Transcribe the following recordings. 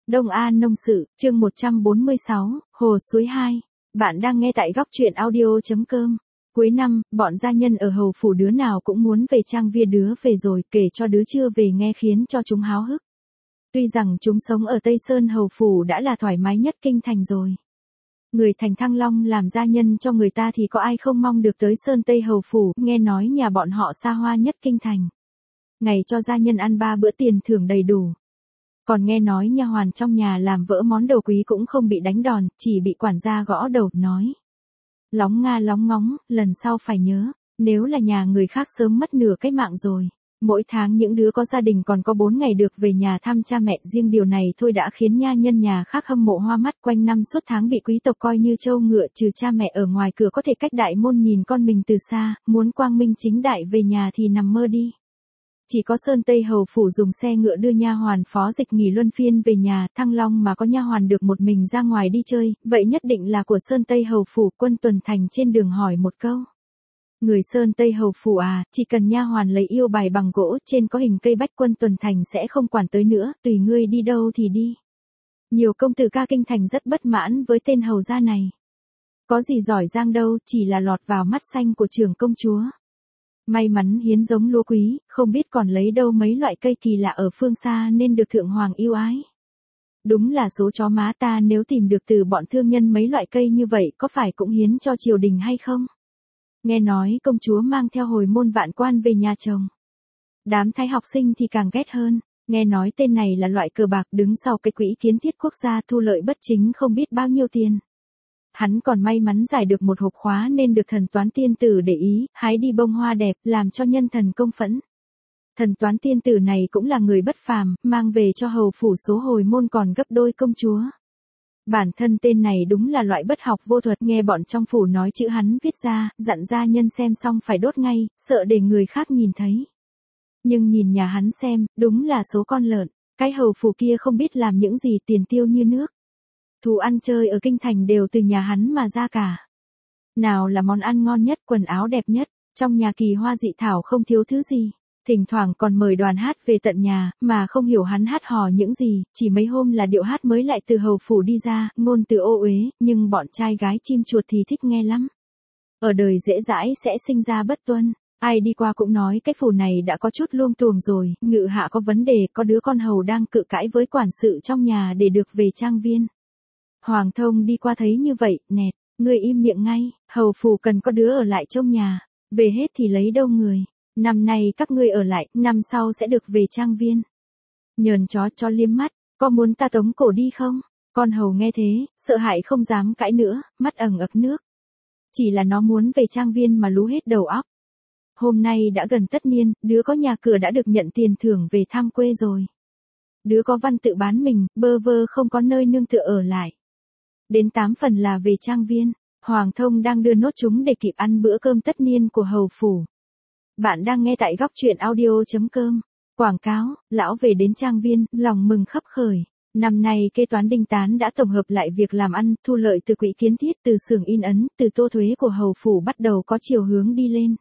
Đông An Nông Sự, chương 146, Hồ Suối 2. Bạn đang nghe tại góc truyện audio.com. Cuối năm, bọn gia nhân ở hầu phủ đứa nào cũng muốn về trang viên, đứa về rồi kể cho đứa chưa về nghe khiến cho chúng háo hức. Tuy rằng chúng sống ở Tây Sơn hầu phủ đã là thoải mái nhất kinh thành rồi. Người thành Thăng Long làm gia nhân cho người ta thì có ai không mong được tới Sơn Tây hầu phủ, nghe nói nhà bọn họ xa hoa nhất kinh thành. Ngày cho gia nhân ăn 3 bữa tiền thưởng đầy đủ. Còn nghe nói nha hoàn trong nhà làm vỡ món đồ quý cũng không bị đánh đòn, chỉ bị quản gia gõ đầu, nói. Lóng nga lóng ngóng, lần sau phải nhớ, nếu là nhà người khác sớm mất nửa cái mạng rồi. Mỗi tháng những đứa có gia đình còn có 4 ngày được về nhà thăm cha mẹ, riêng điều này thôi đã khiến nha nhân nhà khác hâm mộ hoa mắt, quanh năm suốt tháng bị quý tộc coi như trâu ngựa, trừ cha mẹ ở ngoài cửa có thể cách đại môn nhìn con mình từ xa, muốn quang minh chính đại về nhà thì nằm mơ đi. Chỉ có Sơn Tây hầu phủ dùng xe ngựa đưa nha hoàn phó dịch nghỉ luân phiên về nhà, Thăng Long mà có nha hoàn được một mình ra ngoài đi chơi, vậy nhất định là của Sơn Tây hầu phủ. Quân tuần thành trên đường hỏi một câu. Người Sơn Tây hầu phủ à, chỉ cần nha hoàn lấy yêu bài bằng gỗ trên có hình cây bách, Quân tuần thành sẽ không quản tới nữa, tùy ngươi đi đâu thì đi. Nhiều công tử ca kinh thành rất bất mãn với tên hầu gia này. Có gì giỏi giang đâu, chỉ là lọt vào mắt xanh của trưởng công chúa. May mắn hiến giống lúa quý, không biết còn lấy đâu mấy loại cây kỳ lạ ở phương xa nên được thượng hoàng yêu ái. Đúng là số chó má ta, nếu tìm được từ bọn thương nhân mấy loại cây như vậy có phải cũng hiến cho triều đình hay không? Nghe nói công chúa mang theo hồi môn vạn quan về nhà chồng. Đám thái học sinh thì càng ghét hơn, nghe nói tên này là loại cờ bạc đứng sau cái quỹ kiến thiết quốc gia thu lợi bất chính không biết bao nhiêu tiền. Hắn còn may mắn giải được một hộp khóa nên được thần toán tiên tử để ý, hái đi bông hoa đẹp, làm cho nhân thần công phẫn. Thần toán tiên tử này cũng là người bất phàm, mang về cho hầu phủ số hồi môn còn gấp đôi công chúa. Bản thân tên này đúng là loại bất học vô thuật, nghe bọn trong phủ nói chữ hắn viết ra, dặn gia nhân xem xong phải đốt ngay, sợ để người khác nhìn thấy. Nhưng nhìn nhà hắn xem, đúng là số con lợn, cái hầu phủ kia không biết làm những gì, tiền tiêu như nước. Thú ăn chơi ở kinh thành đều từ nhà hắn mà ra cả. Nào là món ăn ngon nhất, quần áo đẹp nhất, trong nhà kỳ hoa dị thảo không thiếu thứ gì. Thỉnh thoảng còn mời đoàn hát về tận nhà, mà không hiểu hắn hát hò những gì, chỉ mấy hôm là điệu hát mới lại từ hầu phủ đi ra, ngôn từ ô uế, nhưng bọn trai gái chim chuột thì thích nghe lắm. Ở đời dễ dãi sẽ sinh ra bất tuân, ai đi qua cũng nói cái phủ này đã có chút luông tuồng rồi, ngự hạ có vấn đề, có đứa con hầu đang cự cãi với quản sự trong nhà để được về trang viên. Hoàng thông đi qua thấy như vậy, nẹt, ngươi im miệng ngay, hầu phủ cần có đứa ở lại trong nhà, về hết thì lấy đâu người, năm nay các ngươi ở lại, năm sau sẽ được về trang viên. Nhờn chó cho liếm mắt, có muốn ta tống cổ đi không? Con hầu nghe thế, sợ hãi không dám cãi nữa, mắt ẩn ực nước. Chỉ là nó muốn về trang viên mà lú hết đầu óc. Hôm nay đã gần tất niên, đứa có nhà cửa đã được nhận tiền thưởng về thăm quê rồi. Đứa có văn tự bán mình, bơ vơ không có nơi nương tựa ở lại. Đến 8 phần là về trang viên, Hoàng thông đang đưa nốt chúng để kịp ăn bữa cơm tất niên của hầu phủ. Bạn đang nghe tại góc truyện audio.com. Quảng cáo, lão về đến trang viên, lòng mừng khấp khởi. Năm nay kế toán Đinh Tán đã tổng hợp lại việc làm ăn, thu lợi từ quỹ kiến thiết, từ xưởng in ấn, từ tô thuế của hầu phủ bắt đầu có chiều hướng đi lên.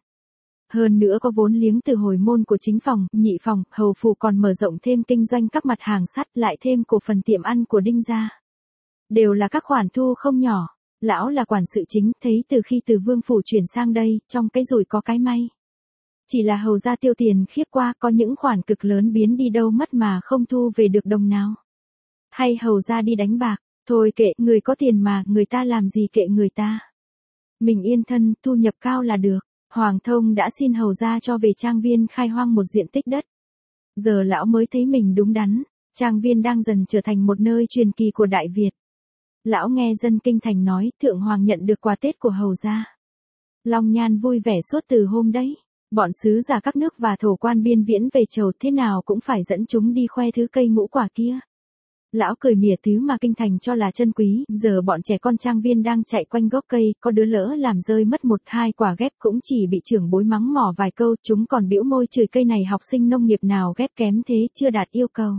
Hơn nữa có vốn liếng từ hồi môn của chính phòng, nhị phòng, hầu phủ còn mở rộng thêm kinh doanh các mặt hàng sắt, lại thêm cổ phần tiệm ăn của Đinh gia. Đều là các khoản thu không nhỏ. Lão là quản sự chính, thấy từ khi từ vương phủ chuyển sang đây, trong cái rủi có cái may. Chỉ là hầu gia tiêu tiền khiếp qua, có những khoản cực lớn biến đi đâu mất mà không thu về được đồng nào. Hay hầu gia đi đánh bạc, thôi kệ, người có tiền mà, người ta làm gì kệ người ta. Mình yên thân, thu nhập cao là được. Hoàng thông đã xin hầu gia cho về trang viên khai hoang một diện tích đất. Giờ lão mới thấy mình đúng đắn, trang viên đang dần trở thành một nơi truyền kỳ của Đại Việt. Lão nghe dân kinh thành nói, thượng hoàng nhận được quà Tết của hầu gia. Long Nhan vui vẻ suốt từ hôm đấy. Bọn sứ giả các nước và thổ quan biên viễn về chầu, thế nào cũng phải dẫn chúng đi khoe thứ cây ngũ quả kia. Lão cười mỉa thứ mà kinh thành cho là chân quý, giờ bọn trẻ con trang viên đang chạy quanh gốc cây, có đứa lỡ làm rơi mất 1-2 quả ghép cũng chỉ bị trưởng bối mắng mỏ vài câu, chúng còn bĩu môi chửi cây này học sinh nông nghiệp nào ghép kém thế, chưa đạt yêu cầu.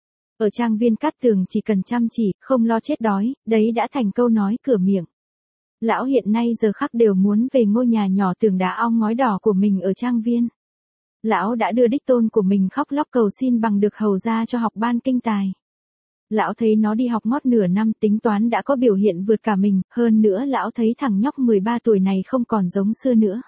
Ở trang viên Cát Tường chỉ cần chăm chỉ, không lo chết đói, đấy đã thành câu nói cửa miệng. Lão hiện nay giờ khắc đều muốn về ngôi nhà nhỏ tường đá ong ngói đỏ của mình ở trang viên. Lão đã đưa đích tôn của mình khóc lóc cầu xin bằng được hầu gia cho học ban kinh tài. Lão thấy nó đi học ngót nửa năm tính toán đã có biểu hiện vượt cả mình, hơn nữa lão thấy thằng nhóc 13 tuổi này không còn giống xưa nữa.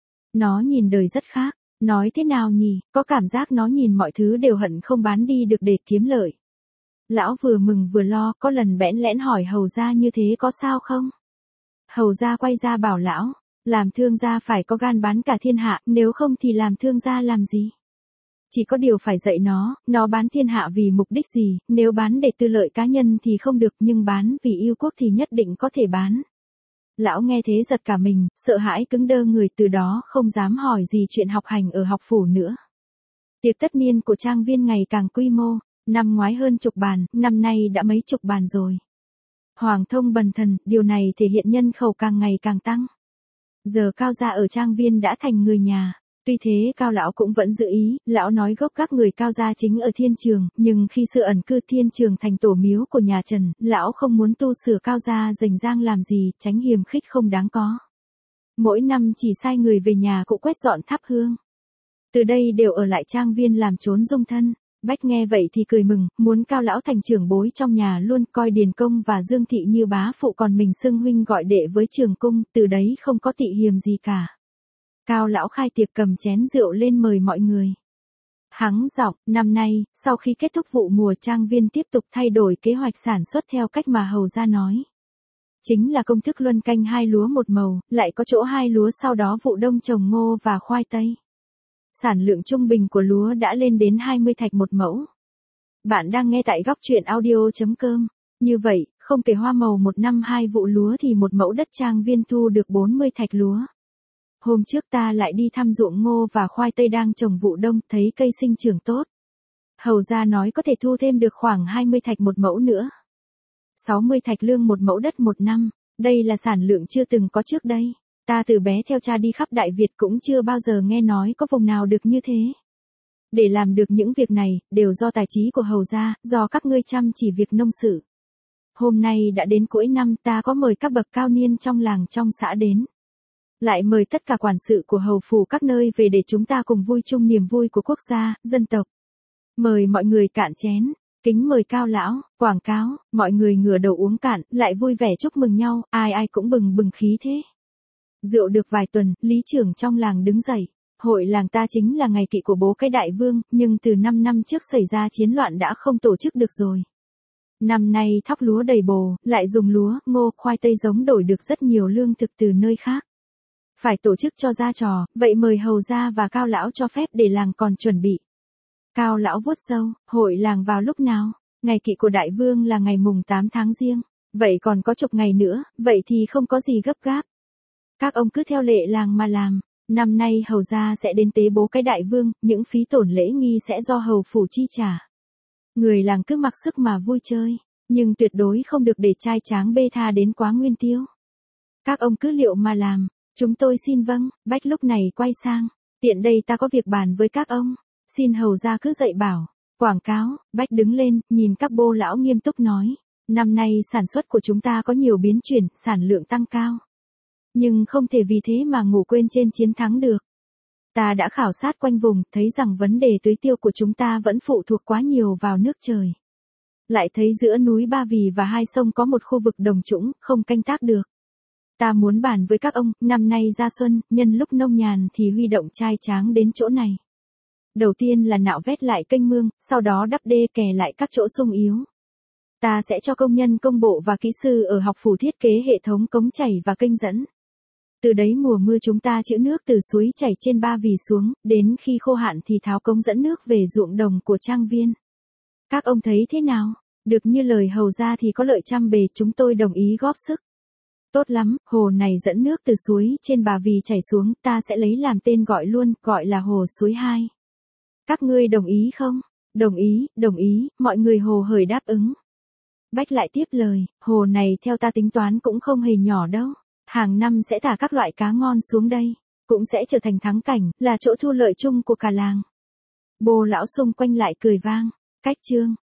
Nó nhìn đời rất khác, nói thế nào nhỉ, có cảm giác nó nhìn mọi thứ đều hận không bán đi được để kiếm lợi. Lão vừa mừng vừa lo, có lần bẽn lẽn hỏi hầu gia như thế có sao không? Hầu gia quay ra bảo lão, làm thương gia phải có gan bán cả thiên hạ, nếu không thì làm thương gia làm gì? Chỉ có điều phải dạy nó bán thiên hạ vì mục đích gì, nếu bán để tư lợi cá nhân thì không được nhưng bán vì yêu quốc thì nhất định có thể bán. Lão nghe thế giật cả mình, sợ hãi cứng đơ người từ đó không dám hỏi gì chuyện học hành ở học phủ nữa. Tiệc tất niên của trang viên ngày càng quy mô, năm ngoái hơn chục bàn, năm nay đã mấy chục bàn rồi. Hoàng thông bần thần, điều này thể hiện nhân khẩu càng ngày càng tăng. Giờ Cao gia ở trang viên đã thành người nhà. Tuy thế Cao lão cũng vẫn giữ ý, lão nói gốc các người Cao gia chính ở thiên trường, nhưng khi sự ẩn cư thiên trường thành tổ miếu của nhà Trần, lão không muốn tu sửa Cao gia rành rang làm gì, tránh hiềm khích không đáng có. Mỗi năm chỉ sai người về nhà cụ quét dọn thắp hương. Từ đây đều ở lại trang viên làm trốn dung thân. Bách nghe vậy thì cười mừng, muốn Cao lão thành trưởng bối trong nhà luôn, coi Điền Công và Dương Thị như bá phụ còn mình xưng huynh gọi đệ với Trường Cung, từ đấy không có tị hiềm gì cả. Cao lão khai tiệc cầm chén rượu lên mời mọi người. Hắng giọng, năm nay, sau khi kết thúc vụ mùa trang viên tiếp tục thay đổi kế hoạch sản xuất theo cách mà hầu gia nói. Chính là công thức luân canh 2 lúa một màu, lại có chỗ 2 lúa sau đó vụ đông trồng ngô và khoai tây. Sản lượng trung bình của lúa đã lên đến 20 thạch một mẫu. Bạn đang nghe tại góc truyện audio.com. Như vậy, không kể hoa màu một năm 2 vụ lúa thì một mẫu đất trang viên thu được 40 thạch lúa. Hôm trước ta lại đi thăm ruộng ngô và khoai tây đang trồng vụ đông, thấy cây sinh trưởng tốt. Hầu gia nói có thể thu thêm được khoảng 20 thạch một mẫu nữa. 60 thạch lương một mẫu đất một năm, đây là sản lượng chưa từng có trước đây. Ta từ bé theo cha đi khắp Đại Việt cũng chưa bao giờ nghe nói có vùng nào được như thế. Để làm được những việc này, đều do tài trí của hầu gia, do các ngươi chăm chỉ việc nông sự. Hôm nay đã đến cuối năm ta có mời các bậc cao niên trong làng trong xã đến. Lại mời tất cả quản sự của hầu phủ các nơi về để chúng ta cùng vui chung niềm vui của quốc gia, dân tộc. Mời mọi người cạn chén, kính mời Cao lão, quảng cáo, mọi người ngửa đầu uống cạn, lại vui vẻ chúc mừng nhau, ai ai cũng bừng bừng khí thế. Rượu được vài tuần, lý trưởng trong làng đứng dậy. Hội làng ta chính là ngày kỵ của bố cái đại vương, nhưng từ 5 năm trước xảy ra chiến loạn đã không tổ chức được rồi. Năm nay thóc lúa đầy bồ, lại dùng lúa, ngô, khoai tây giống đổi được rất nhiều lương thực từ nơi khác. Phải tổ chức cho ra trò, vậy mời hầu gia và Cao lão cho phép để làng còn chuẩn bị. Cao lão vuốt râu, hội làng vào lúc nào? Ngày kỵ của đại vương là ngày mùng 8 tháng Giêng, vậy còn có chục ngày nữa, vậy thì không có gì gấp gáp. Các ông cứ theo lệ làng mà làm. Năm nay hầu gia sẽ đến tế bố cái đại vương, những phí tổn lễ nghi sẽ do hầu phủ chi trả. Người làng cứ mặc sức mà vui chơi, nhưng tuyệt đối không được để trai tráng bê tha đến quá nguyên tiêu. Các ông cứ liệu mà làm, chúng tôi xin vâng. Bách lúc này quay sang, tiện đây ta có việc bàn với các ông, xin hầu gia cứ dạy bảo. Quảng cáo, Bách đứng lên, nhìn các bô lão nghiêm túc nói, năm nay sản xuất của chúng ta có nhiều biến chuyển, sản lượng tăng cao. Nhưng không thể vì thế mà ngủ quên trên chiến thắng được. Ta đã khảo sát quanh vùng, thấy rằng vấn đề tưới tiêu của chúng ta vẫn phụ thuộc quá nhiều vào nước trời. Lại thấy giữa núi Ba Vì và hai sông có một khu vực đồng trũng, không canh tác được. Ta muốn bàn với các ông, năm nay ra xuân, nhân lúc nông nhàn thì huy động trai tráng đến chỗ này. Đầu tiên là nạo vét lại kênh mương, sau đó đắp đê kè lại các chỗ sung yếu. Ta sẽ cho công nhân công bộ và kỹ sư ở học phủ thiết kế hệ thống cống chảy và kênh dẫn. Từ đấy mùa mưa chúng ta trữ nước từ suối chảy trên Ba Vì xuống, đến khi khô hạn thì tháo cống dẫn nước về ruộng đồng của trang viên. Các ông thấy thế nào? Được như lời hầu gia thì có lợi trăm bề, chúng tôi đồng ý góp sức. Tốt lắm, hồ này dẫn nước từ suối trên Ba Vì chảy xuống, ta sẽ lấy làm tên gọi luôn, gọi là hồ suối 2. Các ngươi đồng ý không? Đồng ý, mọi người hồ hởi đáp ứng. Bách lại tiếp lời, hồ này theo ta tính toán cũng không hề nhỏ đâu. Hàng năm sẽ thả các loại cá ngon xuống đây, cũng sẽ trở thành thắng cảnh, là chỗ thu lợi chung của cả làng. Bồ lão xung quanh lại cười vang, cách chương.